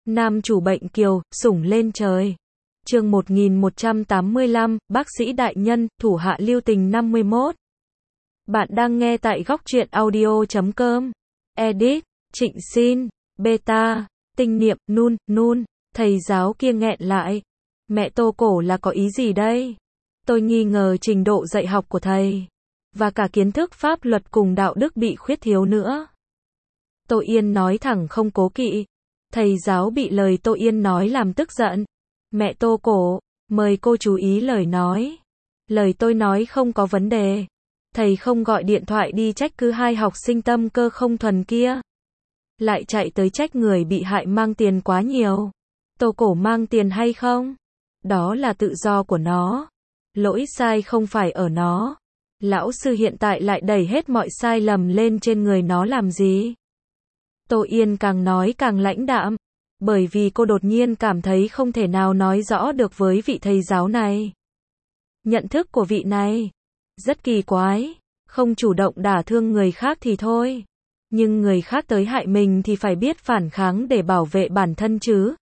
Nam chủ bệnh kiều, sủng lên trời. Chương 1185, bác sĩ đại nhân, thủ hạ lưu tình 51. Bạn đang nghe tại góc truyện audio.com. Edit, Trịnh Xin, Beta, Tinh Niệm, Nun, thầy giáo kia nghẹn lại. Mẹ Tô Cổ là có ý gì đây? Tôi nghi ngờ trình độ dạy học của thầy, và cả kiến thức pháp luật cùng đạo đức bị khuyết thiếu nữa. Tô Yên nói thẳng không cố kỵ. Thầy giáo bị lời Tô Yên nói làm tức giận. Mẹ Tô Cổ, mời cô chú ý lời nói. Lời tôi nói không có vấn đề. Thầy không gọi điện thoại đi trách cứ hai học sinh tâm cơ không thuần kia. Lại chạy tới trách người bị hại mang tiền quá nhiều. Tô Cổ mang tiền hay không? Đó là tự do của nó. Lỗi sai không phải ở nó. Lão sư hiện tại lại đẩy hết mọi sai lầm lên trên người nó làm gì? Tô Yên càng nói càng lãnh đạm, bởi vì cô đột nhiên cảm thấy không thể nào nói rõ được với vị thầy giáo này. Nhận thức của vị này rất kỳ quái, không chủ động đả thương người khác thì thôi, nhưng người khác tới hại mình thì phải biết phản kháng để bảo vệ bản thân chứ.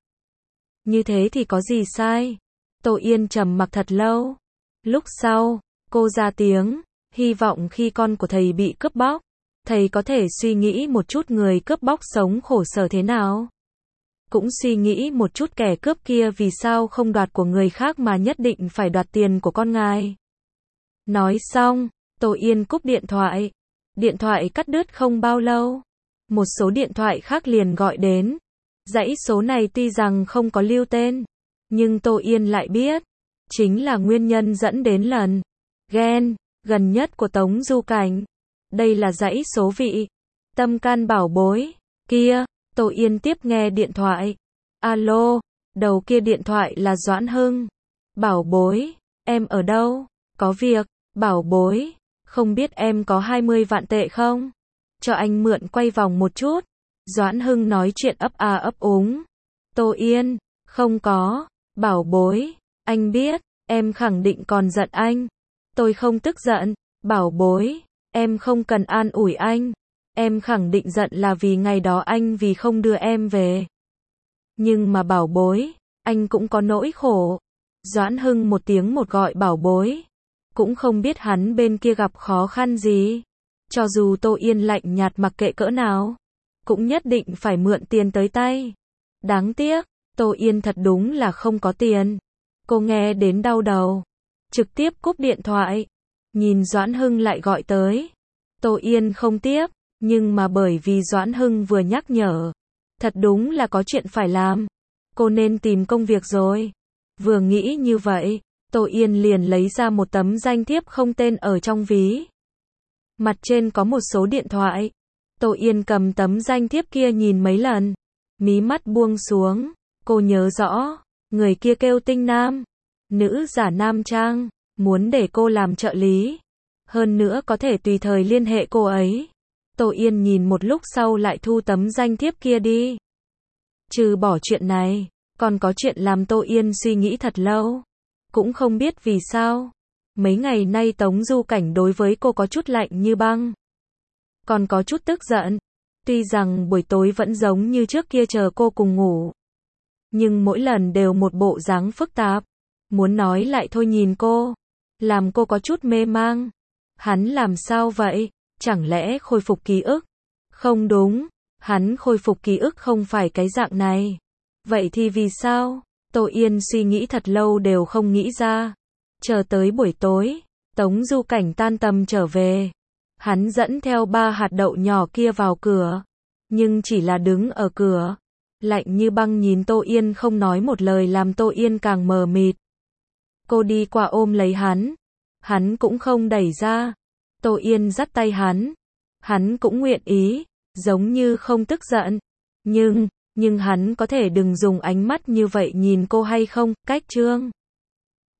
Như thế thì có gì sai? Tô Yên trầm mặc thật lâu. Lúc sau, cô ra tiếng, hy vọng khi con của thầy bị cướp bóc, thầy có thể suy nghĩ một chút người cướp bóc sống khổ sở thế nào. Cũng suy nghĩ một chút kẻ cướp kia vì sao không đoạt của người khác mà nhất định phải đoạt tiền của con ngài. Nói xong, Tô Yên cúp điện thoại. Điện thoại cắt đứt không bao lâu, một số điện thoại khác liền gọi đến. Dãy số này tuy rằng không có lưu tên, nhưng Tô Yên lại biết, chính là nguyên nhân dẫn đến lần ghen gần nhất của Tống Du Cảnh. Đây là dãy số vị Tâm Can bảo bối kia. Tô Yên tiếp nghe điện thoại. Alo, đầu kia điện thoại là Doãn Hưng. Bảo bối, em ở đâu? Có việc, bảo bối, không biết em có 20 vạn tệ không? Cho anh mượn quay vòng một chút. Doãn Hưng nói chuyện ấp a ấp úng. Tô Yên, không có. Bảo bối, anh biết, em khẳng định còn giận anh. Tôi không tức giận. Bảo bối, em không cần an ủi anh. Em khẳng định giận là vì ngày đó anh vì không đưa em về. Nhưng mà bảo bối, anh cũng có nỗi khổ. Doãn Hưng một tiếng một gọi bảo bối. Cũng không biết hắn bên kia gặp khó khăn gì. Cho dù Tô Yên lạnh nhạt mặc kệ cỡ nào, cũng nhất định phải mượn tiền tới tay. Đáng tiếc, Tô Yên thật đúng là không có tiền. Cô nghe đến đau đầu, trực tiếp cúp điện thoại. Nhìn Doãn Hưng lại gọi tới. Tô Yên không tiếp, nhưng mà bởi vì Doãn Hưng vừa nhắc nhở, thật đúng là có chuyện phải làm. Cô nên tìm công việc rồi. Vừa nghĩ như vậy, Tô Yên liền lấy ra một tấm danh thiếp không tên ở trong ví. Mặt trên có một số điện thoại. Tô Yên cầm tấm danh thiếp kia nhìn mấy lần, mí mắt buông xuống. Cô nhớ rõ, người kia kêu Tinh Nam, nữ giả nam trang, muốn để cô làm trợ lý. Hơn nữa có thể tùy thời liên hệ cô ấy. Tô Yên nhìn một lúc sau lại thu tấm danh thiếp kia đi. Trừ bỏ chuyện này, còn có chuyện làm Tô Yên suy nghĩ thật lâu. Cũng không biết vì sao, mấy ngày nay Tống Du Cảnh đối với cô có chút lạnh như băng. Còn có chút tức giận. Tuy rằng buổi tối vẫn giống như trước kia chờ cô cùng ngủ, nhưng mỗi lần đều một bộ dáng phức tạp. Muốn nói lại thôi nhìn cô, làm cô có chút mê mang. Hắn làm sao vậy? Chẳng lẽ khôi phục ký ức? Không đúng, hắn khôi phục ký ức không phải cái dạng này. Vậy thì vì sao? Tô Yên suy nghĩ thật lâu đều không nghĩ ra. Chờ tới buổi tối, Tống Du Cảnh tan tầm trở về. Hắn dẫn theo 3 hạt đậu nhỏ kia vào cửa, nhưng chỉ là đứng ở cửa, lạnh như băng nhìn Tô Yên không nói một lời làm Tô Yên càng mờ mịt. Cô đi qua ôm lấy hắn cũng không đẩy ra. Tô Yên dắt tay hắn cũng nguyện ý, giống như không tức giận. Nhưng hắn có thể đừng dùng ánh mắt như vậy nhìn cô hay không? Cách Trương